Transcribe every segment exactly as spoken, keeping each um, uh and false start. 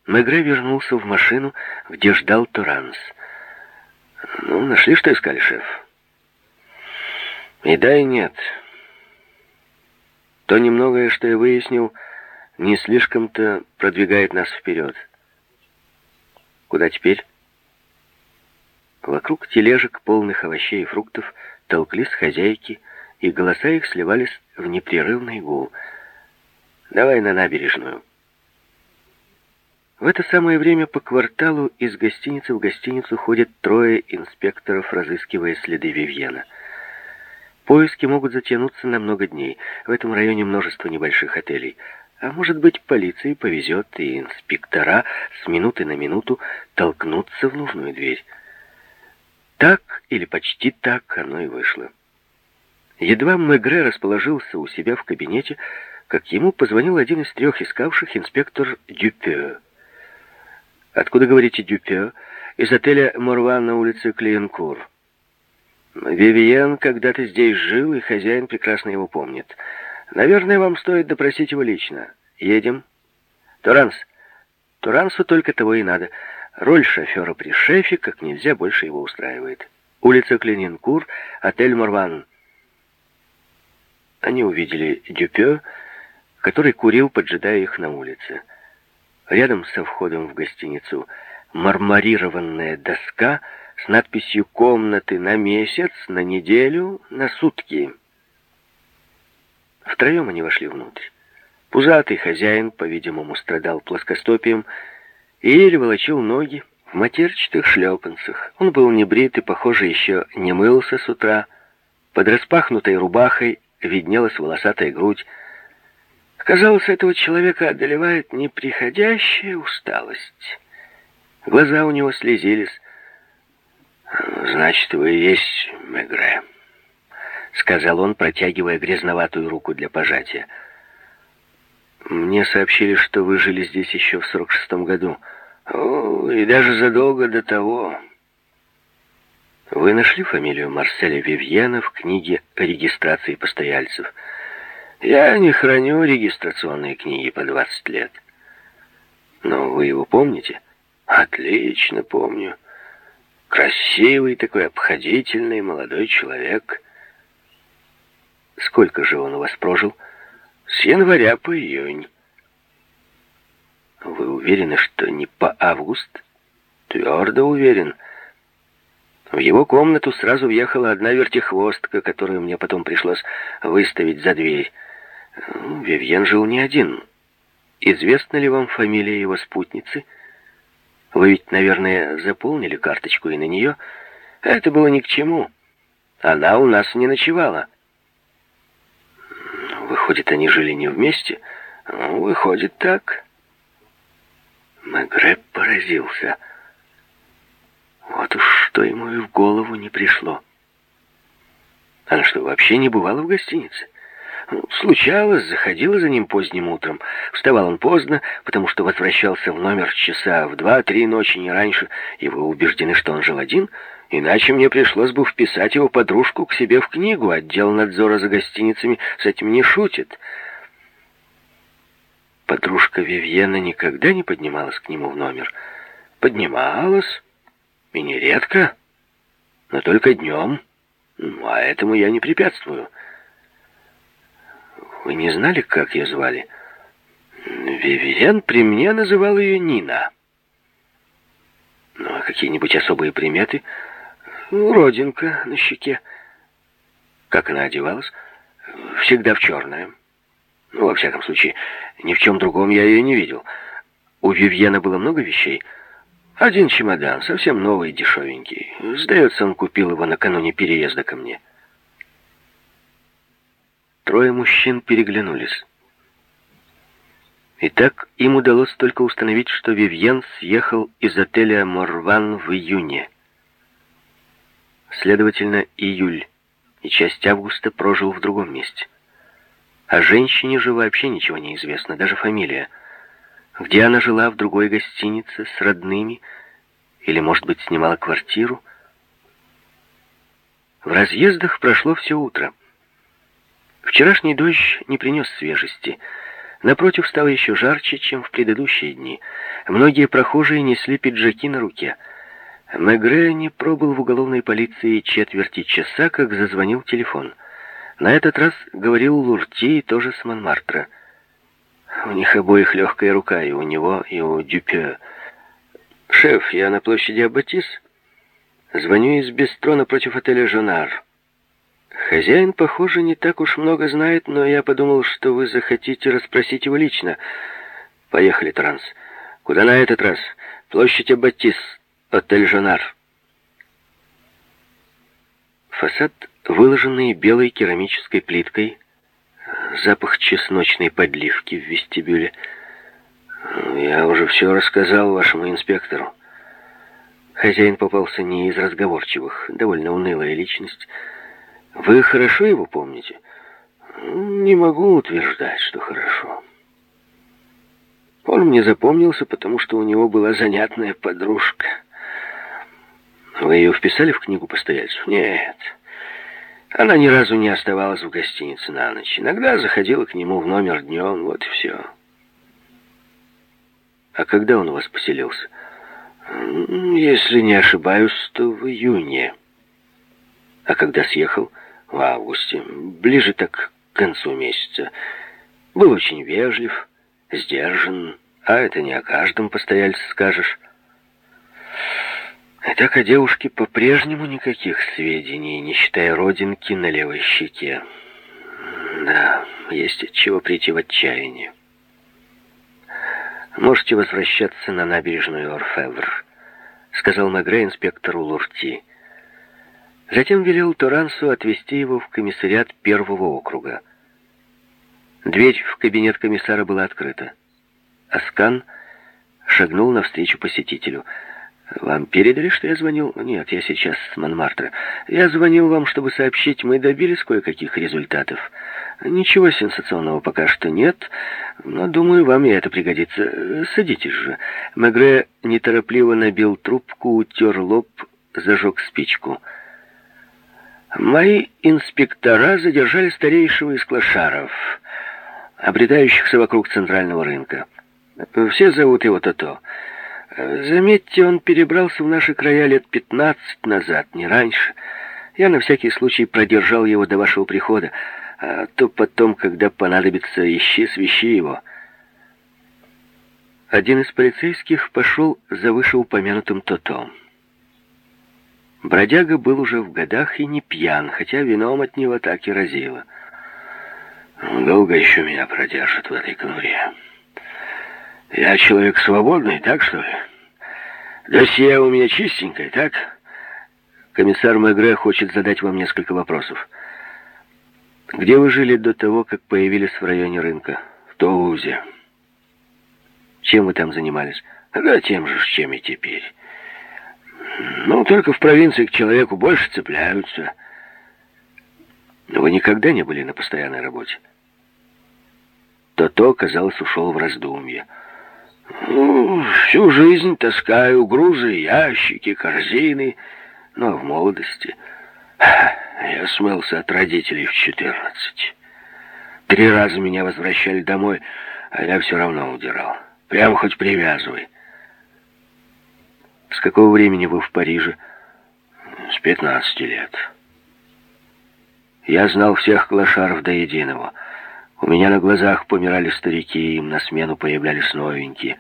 Мегре вернулся в машину, где ждал Торанс. «Ну, нашли, что искали, шеф?» «И да, и нет. То немногое, что я выяснил, не слишком-то продвигает нас вперед. Куда теперь?» Вокруг тележек, полных овощей и фруктов, толклись хозяйки, и голоса их сливались в непрерывный гул. «Давай на набережную». В это самое время по кварталу из гостиницы в гостиницу ходят трое инспекторов, разыскивая следы Вивьена. Поиски могут затянуться на много дней. В этом районе множество небольших отелей. А может быть, полиции повезет, и инспектора с минуты на минуту толкнутся в нужную дверь. Так, или почти так, оно и вышло. Едва Мегре расположился у себя в кабинете, как ему позвонил один из трех искавших, инспектор Дюпе. «Откуда, говорите, Дюпе?» «Из отеля «Морван» на улице Клиенкур. Вивьен когда-то здесь жил, и хозяин прекрасно его помнит. Наверное, вам стоит допросить его лично. Едем?» «Торанс». Турансу только того и надо. Роль шофера при шефе как нельзя больше его устраивает. Улица Клиенкур, отель «Морван». Они увидели Дюпе, который курил, поджидая их на улице. Рядом со входом в гостиницу марморированная доска с надписью «Комнаты на месяц, на неделю, на сутки». Втроем они вошли внутрь. Пузатый хозяин, по-видимому, страдал плоскостопием и еле волочил ноги в матерчатых шлепанцах. Он был небрит и, похоже, еще не мылся с утра. Под распахнутой рубахой виднелась волосатая грудь. Казалось, этого человека одолевает неприходящая усталость. Глаза у него слезились. «Значит, вы и есть Мегре», — сказал он, протягивая грязноватую руку для пожатия. «Мне сообщили, что вы жили здесь еще в сорок шестом году. О, и даже задолго до того. Вы нашли фамилию Марселя Вивьена в книге о регистрации постояльцев?» «Я не храню регистрационные книги по двадцать лет. Но вы его помните?» «Отлично помню. Красивый такой, обходительный молодой человек». «Сколько же он у вас прожил?» «С января по июнь». «Вы уверены, что не по август?» «Твердо уверен. В его комнату сразу въехала одна вертихвостка, которую мне потом пришлось выставить за дверь. Вивьен жил не один. Известна ли вам фамилия его спутницы? Вы ведь, наверное, заполнили карточку и на нее. Это было ни к чему. Она у нас не ночевала». «Выходит, они жили не вместе?» «Ну, выходит, так». Мегре поразился. Вот уж что ему и в голову не пришло. Она что, вообще не бывала в гостинице? Ну, случалось, заходила за ним поздним утром. Вставал он поздно, потому что возвращался в номер часа в два-три ночи, не раньше, и вы убеждены, что он жил один? Иначе мне пришлось бы вписать его подружку к себе в книгу. Отдел надзора за гостиницами с этим не шутит. Подружка Вивьена никогда не поднималась к нему в номер. Поднималась, и нередко, но только днем. Ну, а этому я не препятствую. Вы не знали, как ее звали? Вивьен при мне называл ее Нина. Ну, а какие-нибудь особые приметы? Родинка на щеке. Как она одевалась? Всегда в черное. Ну, во всяком случае, ни в чем другом я ее не видел. У Вивьена было много вещей. Один чемодан, совсем новый, дешевенький. Сдается, он купил его накануне переезда ко мне. Трое мужчин переглянулись. Итак, им удалось только установить, что Вивьен съехал из отеля «Морван» в июне. Следовательно, июль и часть августа прожил в другом месте. О женщине же вообще ничего не известно, даже фамилия. Где она жила, в другой гостинице, с родными, или, может быть, снимала квартиру. В разъездах прошло все утро. Вчерашний дождь не принес свежести. Напротив, стало еще жарче, чем в предыдущие дни. Многие прохожие несли пиджаки на руке. Мегре не пробыл в уголовной полиции четверти часа, как зазвонил телефон. На этот раз говорил Лурти, тоже с Монмартра. У них обоих легкая рука, и у него, и у Дюпе. «Шеф, я на площади Аббатис. Звоню из бистро напротив отеля «Жонар». Хозяин, похоже, не так уж много знает, но я подумал, что вы захотите расспросить его лично. Поехали, Транс. Куда на этот раз? Площадь Аббатис, отель «Жонар». Фасад, выложенный белой керамической плиткой, запах чесночной подливки в вестибюле. Я уже все рассказал вашему инспектору. Хозяин попался не из разговорчивых, довольно унылая личность. Вы хорошо его помните? Не могу утверждать, что хорошо. Он мне запомнился, потому что у него была занятная подружка. Вы ее вписали в книгу постояльцев? Нет. Она ни разу не оставалась в гостинице на ночь. Иногда заходила к нему в номер днем, вот и все. А когда он у вас поселился? Если не ошибаюсь, то в июне. А когда съехал? В августе. Ближе так к концу месяца. Был очень вежлив, сдержан. А это не о каждом постояльце скажешь. Итак, о девушке по-прежнему никаких сведений, не считая родинки на левой щеке. Да, есть от чего прийти в отчаяние. «Можете возвращаться на набережную Орфевр», — сказал Мегре инспектору Лурти. Затем велел Торансу отвезти его в комиссариат первого округа. Дверь в кабинет комиссара была открыта. Аскан шагнул навстречу посетителю. «Вам передали, что я звонил?» «Нет, я сейчас с Монмартра. Я звонил вам, чтобы сообщить, мы добились кое-каких результатов. Ничего сенсационного пока что нет, но, думаю, вам и это пригодится. Садитесь же». Мегре неторопливо набил трубку, утер лоб, зажег спичку. «Мои инспектора задержали старейшего из клошаров, обретающихся вокруг центрального рынка. Все зовут его Тото. Заметьте, он перебрался в наши края лет пятнадцать назад, не раньше. Я на всякий случай продержал его до вашего прихода, а то потом, когда понадобится, ищи, свищи его». Один из полицейских пошел за вышеупомянутым Тото. Бродяга был уже в годах и не пьян, хотя вином от него так и разило. «Долго еще меня продержат в этой конуре? Я человек свободный, так что ли? Досье у меня чистенькое, так?» Комиссар Мегре хочет задать вам несколько вопросов. Где вы жили до того, как появились в районе рынка? В Тулузе. Чем вы там занимались? Да тем же, чем и теперь. Ну, только в провинции к человеку больше цепляются. Но вы никогда не были на постоянной работе? Тото, казалось, ушел в раздумье. Ну, всю жизнь таскаю грузы, ящики, корзины. Но в молодости я смылся от родителей в четырнадцать. Три раза меня возвращали домой, а я все равно удирал. Прямо хоть привязывай. С какого времени вы в Париже? С пятнадцати лет. Я знал всех клошаров до единого. У меня на глазах помирали старики, им на смену появлялись новенькие.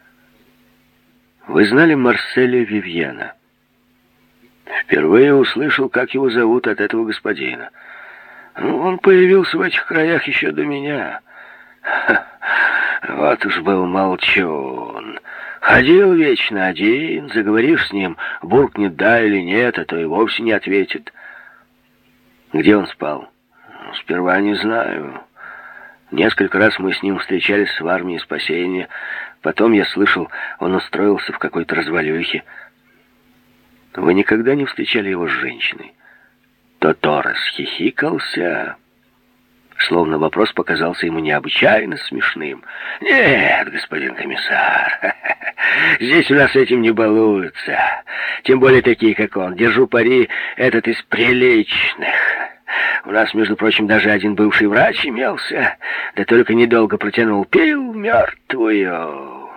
Вы знали Марселя Вивьена? Впервые услышал, как его зовут от этого господина. Ну, он появился в этих краях еще до меня. Ха, вот уж был молчун. Ходил вечно один, заговоришь с ним, буркнет да или нет, а то и вовсе не ответит. Где он спал? Сперва не знаю. Несколько раз мы с ним встречались в армии спасения. Потом, я слышал, он устроился в какой-то развалюхе. Вы никогда не встречали его с женщиной? Тото расхихикался, словно вопрос показался ему необычайно смешным. «Нет, господин комиссар, здесь у нас этим не балуются. Тем более такие, как он. Держу пари, этот из приличных. У нас, между прочим, даже один бывший врач имелся, да только недолго протянул, пил мертвую.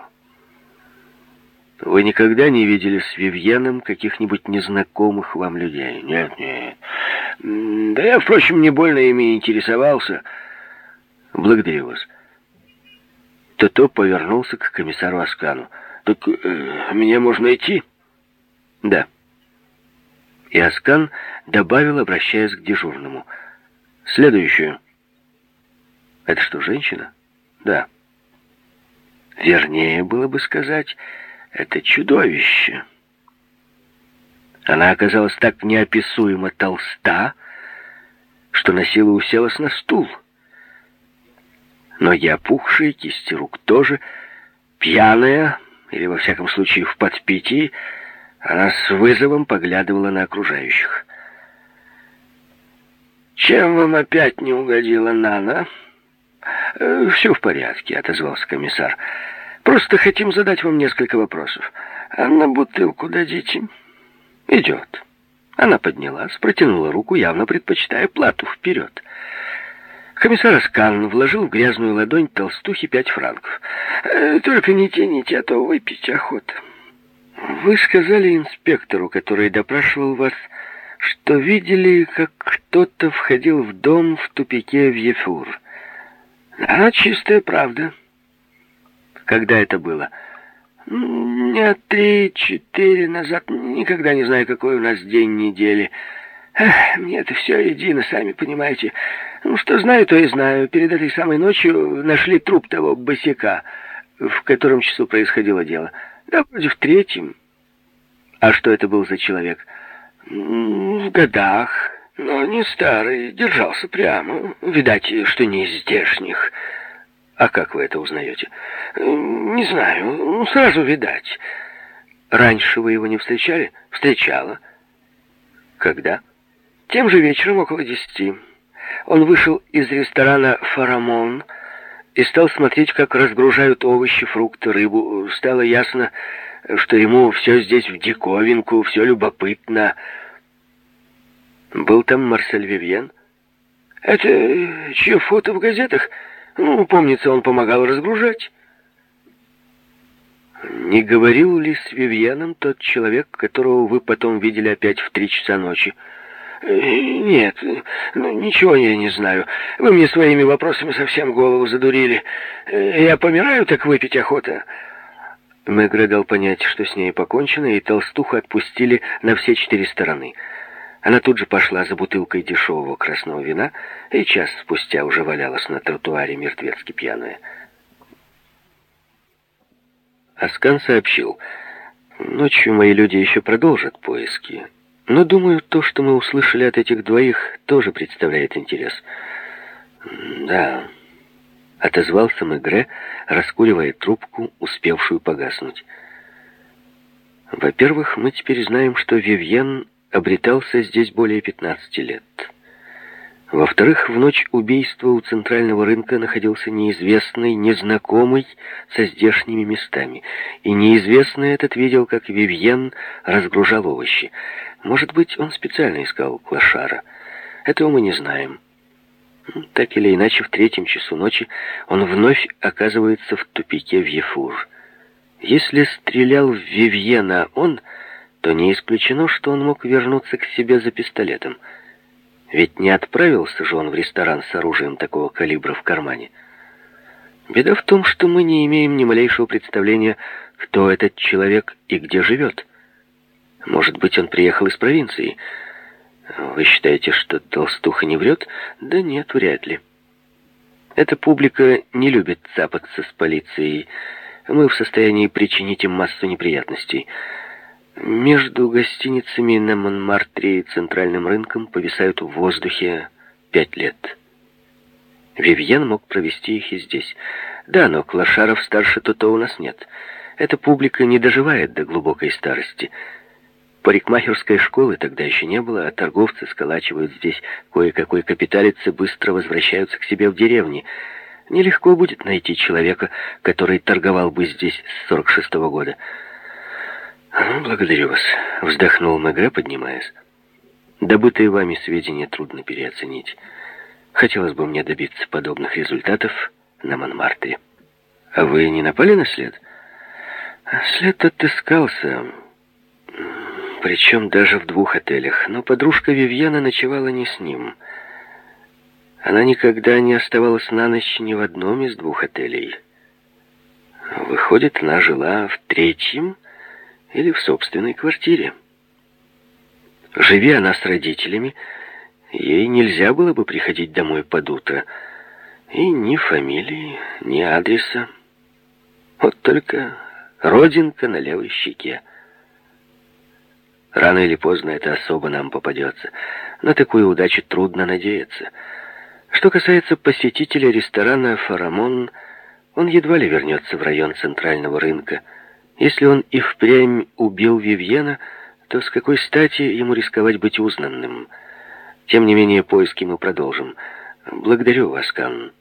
Вы никогда не видели с Вивьеном каких-нибудь незнакомых вам людей? Нет, нет. Да я, впрочем, не больно ими интересовался. Благодарю вас. Тото повернулся к комиссару Аскану. Так э, мне можно идти? Да. И Аскан добавил, обращаясь к дежурному. Следующую. Это что, женщина? Да. Вернее было бы сказать, это чудовище. Она оказалась так неописуемо толста, что на силу уселась на стул. Ноги опухшие, кисти рук тоже, пьяная, или во всяком случае в подпитии, она с вызовом поглядывала на окружающих. «Чем вам опять не угодила Нана?» э, «Все в порядке», — отозвался комиссар. «Просто хотим задать вам несколько вопросов. А на бутылку дадите?» «Идет». Она поднялась, протянула руку, явно предпочитая плату вперед. Комиссар Аскан вложил в грязную ладонь толстухи пять франков. «Э, «Только не тяните, а то выпить охота». «Вы сказали инспектору, который допрашивал вас, что видели, как кто-то входил в дом в тупике Вьефур». «Да, чистая правда». «Когда это было?» «Дня три-четыре назад. Никогда не знаю, какой у нас день недели. Эх, мне это все едино, сами понимаете. Ну, что знаю, то и знаю. Перед этой самой ночью нашли труп того босяка. В котором часу происходило дело? Да, вроде в третьем». «А что это был за человек?» «В годах, но не старый, держался прямо. Видать, что не из здешних». «А как вы это узнаете?» «Не знаю, сразу видать». «Раньше вы его не встречали?» «Встречала». «Когда?» «Тем же вечером, около десяти. Он вышел из ресторана «Фарамон» и стал смотреть, как разгружают овощи, фрукты, рыбу. Стало ясно, что ему все здесь в диковинку, все любопытно». «Был там Марсель Вивьен?» «Это чье фото в газетах? Ну, помнится, он помогал разгружать». «Не говорил ли с Вивьеном тот человек, которого вы потом видели опять в три часа ночи?» «Нет, ну, ничего я не знаю. Вы мне своими вопросами совсем голову задурили. Я помираю, так выпить охота». Мегре дал понять, что с ней покончено, и толстуху отпустили на все четыре стороны. Она тут же пошла за бутылкой дешевого красного вина, и час спустя уже валялась на тротуаре мертвецки пьяная. Аскан сообщил: «Ночью мои люди еще продолжат поиски, но, думаю, то, что мы услышали от этих двоих, тоже представляет интерес». «Да», — отозвался Мегре, раскуривая трубку, успевшую погаснуть. «Во-первых, мы теперь знаем, что Вивьен обретался здесь более пятнадцати лет. Во-вторых, в ночь убийства у центрального рынка находился неизвестный, незнакомый со здешними местами. И неизвестный этот видел, как Вивьен разгружал овощи. Может быть, он специально искал клошара. Этого мы не знаем. Так или иначе, в третьем часу ночи он вновь оказывается в тупике Вьефур. Если стрелял в Вивьена он, то не исключено, что он мог вернуться к себе за пистолетом. Ведь не отправился же он в ресторан с оружием такого калибра в кармане. Беда в том, что мы не имеем ни малейшего представления, кто этот человек и где живет. Может быть, он приехал из провинции. Вы считаете, что толстуха не врет? Да нет, вряд ли. Эта публика не любит цапаться с полицией. Мы в состоянии причинить им массу неприятностей. Между гостиницами на Монмартре и центральным рынком повисают в воздухе пять лет. Вивьен мог провести их и здесь. Да, но клошаров старше Тото у нас нет. Эта публика не доживает до глубокой старости. Парикмахерской школы тогда еще не было, а торговцы сколачивают здесь кое-какой капиталец и быстро возвращаются к себе в деревни. Нелегко будет найти человека, который торговал бы здесь с сорок шестого года. «Благодарю вас», — вздохнул Мегре, поднимаясь. Добытые вами сведения трудно переоценить. Хотелось бы мне добиться подобных результатов на Монмартре. А вы не напали на след? След отыскался, причем даже в двух отелях. Но подружка Вивьена ночевала не с ним. Она никогда не оставалась на ночь ни в одном из двух отелей. Выходит, она жила в третьем или в собственной квартире. Живи она с родителями, ей нельзя было бы приходить домой под утро. И ни фамилии, ни адреса. Вот только родинка на левой щеке. Рано или поздно эта особа нам попадется. На такую удачу трудно надеяться. Что касается посетителя ресторана «Фарамон», он едва ли вернется в район центрального рынка. Если он и впрямь убил Вивьена, то с какой стати ему рисковать быть узнанным? Тем не менее, поиски мы продолжим. Благодарю вас, Канн.